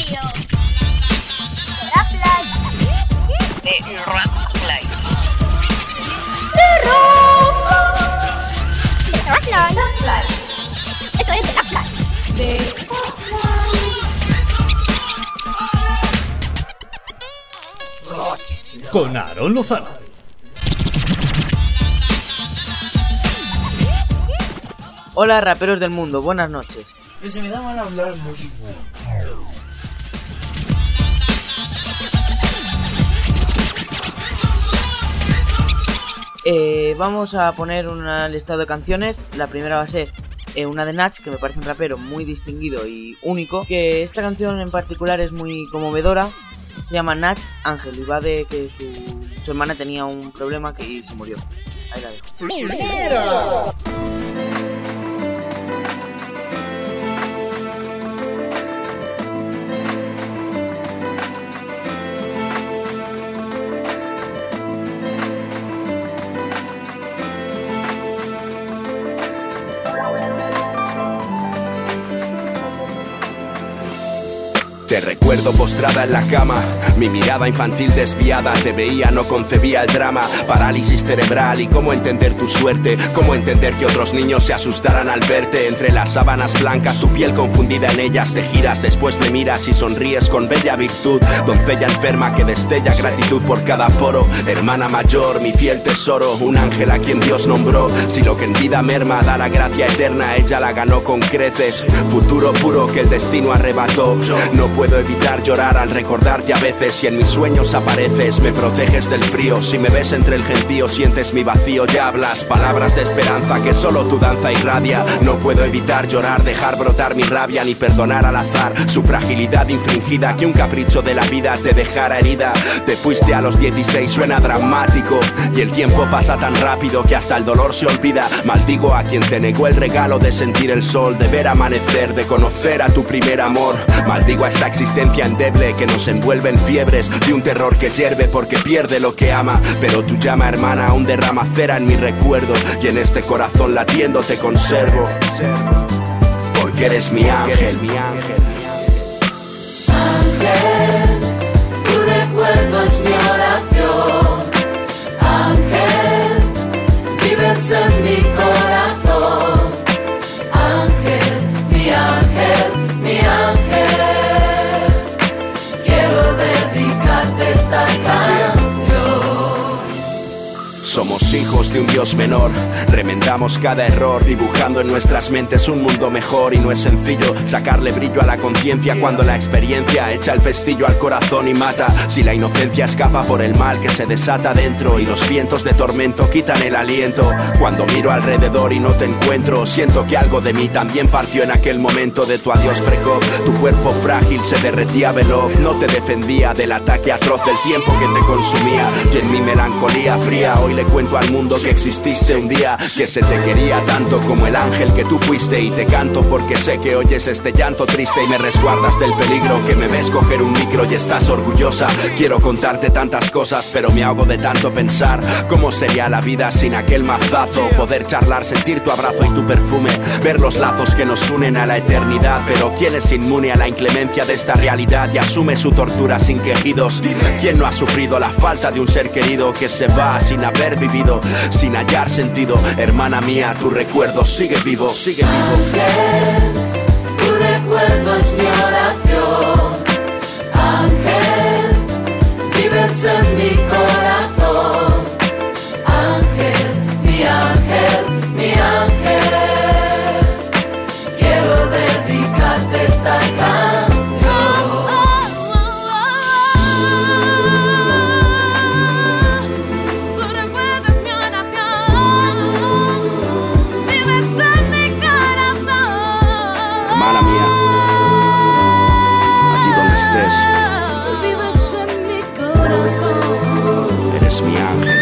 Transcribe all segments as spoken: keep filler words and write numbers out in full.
radio. Rapplay. De Rapplay. De Rapplay. Rapplay. Esto es de Rapplay. De con Aaron Lozano. Hola raperos del mundo, buenas noches. Que se me da mal hablar, ¿no? Eh, vamos a poner un listado de canciones. La primera va a ser eh, una de Nach, que me parece un rapero muy distinguido y único. Que esta canción en particular es muy conmovedora. Se llama Nach Ángel y va de que su, su hermana tenía un problema que, y se murió. Ahí la dejo. ¡Mira! Te recuerdo postrada en la cama, mi mirada infantil desviada, te veía, no concebía el drama, parálisis cerebral y cómo entender tu suerte, cómo entender que otros niños se asustaran al verte, entre las sábanas blancas, tu piel confundida en ellas, te giras, después me miras y sonríes con bella virtud, doncella enferma que destella gratitud por cada poro, hermana mayor, mi fiel tesoro, un ángel a quien Dios nombró, si lo que en vida merma da la gracia eterna, ella la ganó con creces, futuro puro que el destino arrebató, no puedo evitar llorar al recordarte a veces y en mis sueños apareces, me proteges del frío, si me ves entre el gentío sientes mi vacío, ya hablas palabras de esperanza que solo tu danza irradia, no puedo evitar llorar, dejar brotar mi rabia ni perdonar al azar, su fragilidad infringida, que un capricho de la vida te dejara herida, te fuiste a los dieciséis, suena dramático y el tiempo pasa tan rápido que hasta el dolor se olvida, maldigo a quien te negó el regalo de sentir el sol, de ver amanecer, de conocer a tu primer amor, maldigo a esta existencia endeble que nos envuelve en fiebres de un terror que hierve porque pierde lo que ama, pero tu llama hermana aún derrama cera en mi recuerdo y en este corazón latiendo te conservo, porque eres mi ángel, eres mi ángel. Ángel, tu recuerdo es mi oración, ángel, vives en mi corazón, ángel, mi ángel, mi ángel. Esta canción. Somos hijos de un Dios menor, remendamos cada error, dibujando en nuestras mentes un mundo mejor y no es sencillo sacarle brillo a la conciencia cuando la experiencia echa el pestillo al corazón y mata, si la inocencia escapa por el mal que se desata dentro y los vientos de tormento quitan el aliento, cuando miro alrededor y no te encuentro, siento que algo de mí también partió en aquel momento de tu adiós precoz, tu cuerpo frágil se derretía veloz, no te defendía del ataque atroz del tiempo que te consumía y en mi melancolía fría hoy le cuento al mundo que exististe un día, que se te quería tanto como el ángel que tú fuiste y te canto porque sé que oyes este llanto triste y me resguardas del peligro, que me ves coger un micro y estás orgullosa, quiero contarte tantas cosas pero me ahogo de tanto pensar, cómo sería la vida sin aquel mazazo, poder charlar, sentir tu abrazo y tu perfume, ver los lazos que nos unen a la eternidad, pero ¿quién es inmune a la inclemencia de esta realidad y asume su tortura sin quejidos? ¿Quién no ha sufrido la falta de un ser querido que se va sin haber vivido, sin hallar sentido? Hermana mía, tu recuerdo sigue vivo, sigue vivo. Ángel, tu recuerdo es mi oración, ángel, vives en mi corazón, ángel, mi ángel, mi ángel, quiero dedicarte esta canción. Eres mi ángel.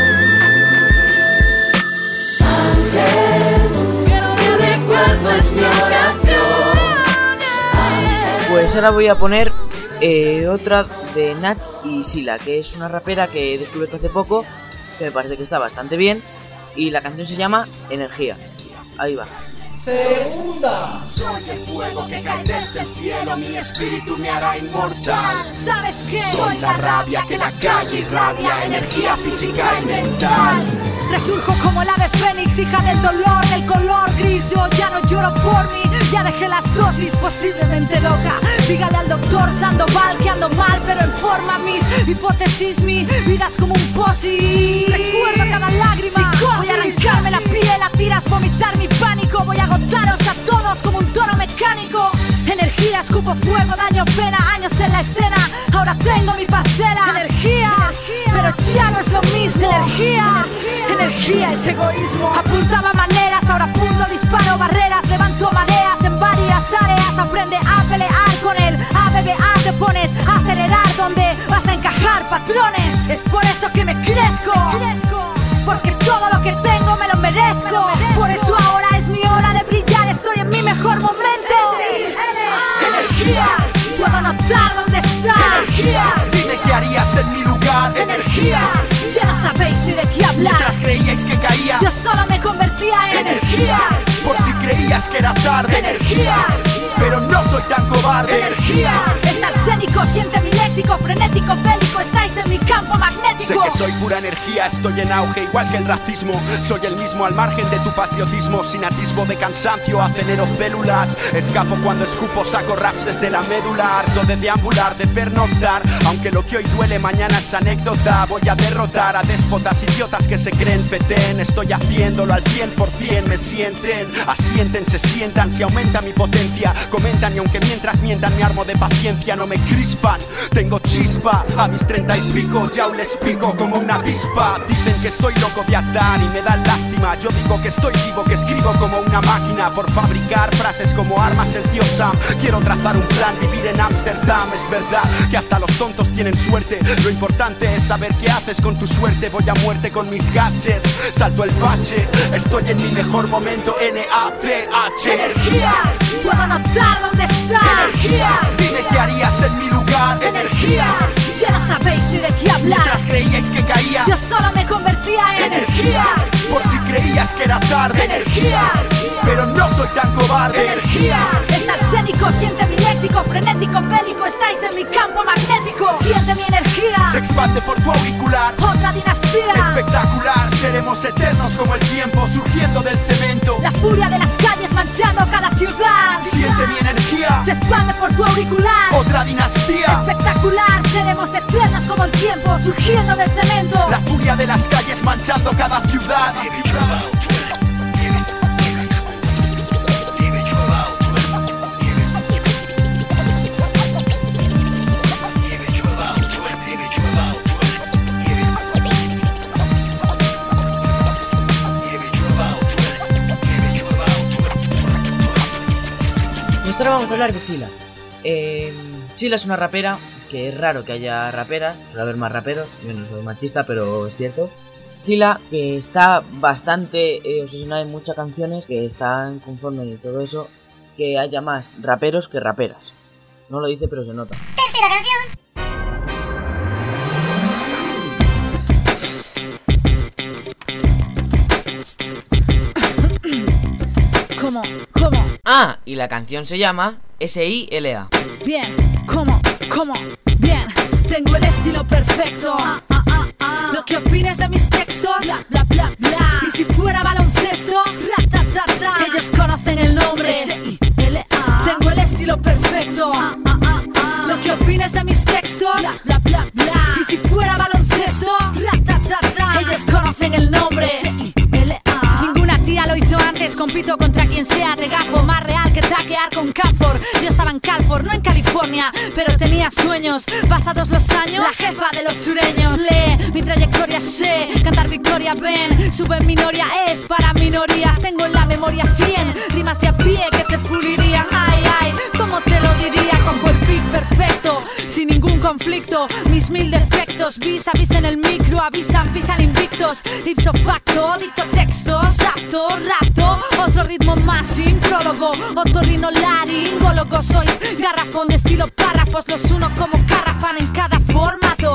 Ángel, tu recuerdo es mi oración. Ángel. Pues ahora voy a poner eh, otra de Nach y Sila, que es una rapera que he descubierto hace poco, que me parece que está bastante bien, y la canción se llama Energía. Ahí va. Segunda. Soy el fuego que cae desde el cielo, mi espíritu me hará inmortal. ¿Sabes qué? Soy la rabia que la calle irradia, energía física y mental. Resurjo como el ave fénix, hija del dolor, del color gris. Yo ya no lloro por mí, ya dejé las dosis, posiblemente loca. Dígale al doctor Sandoval que ando mal, pero en forma. Mis hipótesis, mi vida es como un posi. Recuerdo cada lágrima, psicosis. Voy a arrancarme la piel a tiras, vomitar mi pánico. Voy a agotaros a todos como un toro mecánico. Energía, escupo fuego, daño, pena, años en la escena. Ahora tengo mi parcela. Energía, energía, pero ya no es lo mismo. Energía, energía es egoísmo. Apuntaba maneras, ahora apunto, disparo barreras. Levanto mareas en varias áreas. Aprende a pelear con el A B B A. Te pones a acelerar donde vas a encajar patrones. Es por eso que me crezco, porque todo lo que tengo me lo merezco. Por eso ahora es mi hora de brillar. Estoy en mi mejor momento. Energía, puedo notar dónde está. Energía, dime qué harías en mi lugar. Energía, ya no sabéis ni de qué hablar. Mientras creíais que caía, yo solo me convertía en energía. Por si creías que era tarde. Energía, pero no soy tan cobarde. Energía, es arsénico, siente mi léxico, frenético, bélico. Estáis en mi campo magnético. Sé que soy pura energía, estoy en auge igual que el racismo. Soy el mismo al margen de tu patriotismo. Sin atisbo de cansancio acelero células. Escapo cuando escupo, saco raps desde la médula. Harto de deambular, de pernoctar. Aunque lo que hoy duele mañana es anécdota. Voy a derrotar a déspotas idiotas que se creen fetén. Estoy haciéndolo al cien por cien, me sienten. Asienten, se sientan, si aumenta mi potencia. Comentan y aunque mientras mientan me armo de paciencia. No me crispan, tengo chispa. A mis treinta y pico ya aún les pico como una avispa. Dicen que estoy loco de atar y me dan lástima. Yo digo que estoy vivo, que escribo como una máquina. Por fabricar frases como armas el tío Sam. Quiero trazar un plan, vivir en Ámsterdam. Es verdad que hasta los tontos tienen suerte. Lo importante es saber qué haces con tu suerte. Voy a muerte con mis gadgets, salto el bache. Estoy en mi mejor momento, N A C H. Energía, puedo notar dónde está. Energía, dime qué harías en mi lugar. Energía, ya no sabéis ni de qué hablar. Mientras creíais que caía, yo solo me convertía en energía. Por si creías que era tarde. Energía, pero no soy tan cobarde. Energía, es arsénico, siente mi léxico, frenético, bélico. Estáis en mi campo magnético. Siente mi energía, se expande por tu auricular. Otra dinastía espectacular, seremos eternos como el tiempo surgiendo del cemento. La furia de las calles manchando cada ciudad. Siente mi energía, se expande por tu auricular. Otra dinastía espectacular, seremos eternos como el tiempo surgiendo del cemento. La furia de las calles manchando cada ciudad. Ahora vamos a hablar de Sila. Eh, Sila es una rapera, que es raro que haya raperas, suele haber más raperos, yo no soy machista, pero es cierto. Sila, que está bastante eh, obsesionada en muchas canciones, que están conformes y todo eso, que haya más raperos que raperas. No lo dice, pero se nota. Tercera canción. ¿Cómo? ¿Cómo? Ah, y la canción se llama S I L A. Bien, ¿cómo? ¿Cómo? Bien, tengo el estilo perfecto. Ah, ah, ah, ah. Lo que opines de mis textos, bla, bla, bla, bla. Y si fuera baloncesto, ra, ta, ta, ta. Ellos conocen el nombre S I L A. Tengo el estilo perfecto. Ah, ah, ah, ah. Lo que opines de mis textos, bla, bla, bla, bla. Y si fuera baloncesto, ra, ta, ta, ta. Ellos conocen el nombre S I L A. Ninguna tía lo hizo antes, compito contra quien sea. Regazo más real que taquear con Camfor. Yo estaba en Calfor, no en California, pero tenía sueños. Pasados los años, la jefa de los sureños. Lee mi trayectoria, sé cantar victoria, ven. Sube en minoría, es para minorías. Tengo en la memoria cien rimas de a pie que te pulirían. Ay, ay, ¿cómo te lo diría? Cojo el beat perfecto, sin ningún conflicto. Mis mil defectos, vis a vis en el micro. Avisan, pisan invictos. Ipso facto, dicto textos, apto, rapto. Otro ritmo más sin prólogo. Otorrinolaringólogo, sois garrafón de estilo párrafos. Los uno como carrafán en cada formato. Adiós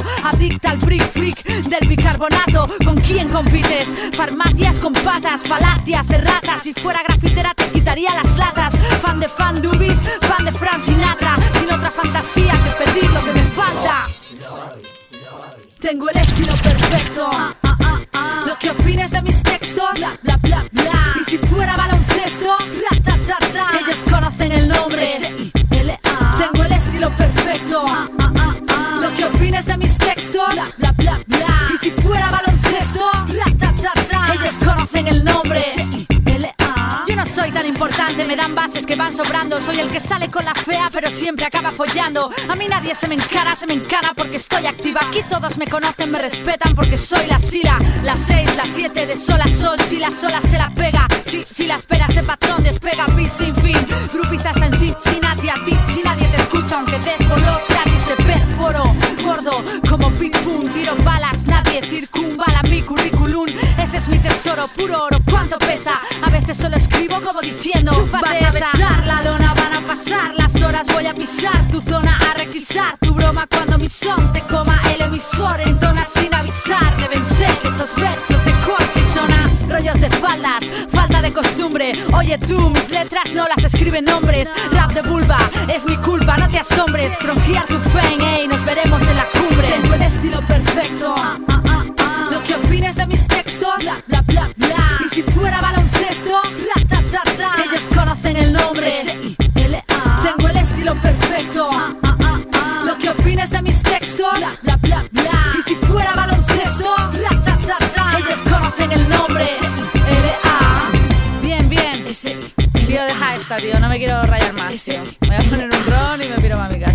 adicta al brick freak del bicarbonato. ¿Con quién compites? Farmacias con patas, falacias, erratas. Si fuera grafitera te quitaría las latas. Fan de fan dubis, fan de Frank Sinatra. Sin otra fantasía que pedir lo que me falta. Tengo el estilo perfecto. Ah, ah, ah, ah. Lo que opines de mis textos, bla, bla, bla, bla. Y si fuera baloncesto, ra, ta, ta, ta. Ellos conocen el nombre, S I L A. Tengo el estilo perfecto. Ah, ah, ah, ah. Lo que opines de mis textos, bla, bla, bla, bla. Y si fuera baloncesto, ra, ta, ta, ta. Ellos conocen el nombre, S I L A. Yo no soy tan importante, me dan bases que van sobrando. Soy el que sale con la fea pero siempre acaba follando. A mí nadie se me encara, se me encana porque estoy activa. Aquí todos me conocen, me respetan porque soy la Sira. Las seis, las siete de sol a sol. Si la sola se la pega, si, si la espera ese patrón despega. Beat sin fin, groupies hasta en Cincinnati. A ti, si nadie te escucha aunque des bolos gratis te perforo. Gordo como Big Boom, tiro balas, nadie circunvala mi currículum. Ese es mi tesoro, puro oro, ¿cuánto pesa? A veces solo escribo como diciendo vas a besar la lona, van a pasar las horas. Voy a pisar tu zona, a requisar tu broma. Cuando mi son te coma el emisor entona sin avisar. Deben ser esos versos de cortisona. Rollos de faldas, falta de costumbre. Oye tú, mis letras no las escriben hombres. Rap de vulva, es mi culpa, no te asombres. Bronquear tu fame, ey, nos veremos en la cumbre. Tengo el estilo perfecto. Ah, ah, ah, ah. Lo que opines de mis textos, bla, bla, bla, bla. Y si fuera baloncesto, ra, ta, ta, ta. Ellos conocen el nombre, S I L A. Tengo el estilo perfecto. Ah, ah, ah, ah. Lo que opines de mis textos, bla, bla, bla, bla. Y si fuera baloncesto, ra, ta, ta, ta. Ellos conocen el nombre, S I L A. Bien, bien. Tío, deja esta, tío. No me quiero rayar más, tío. Me voy a poner un ron y me piro a mi casa.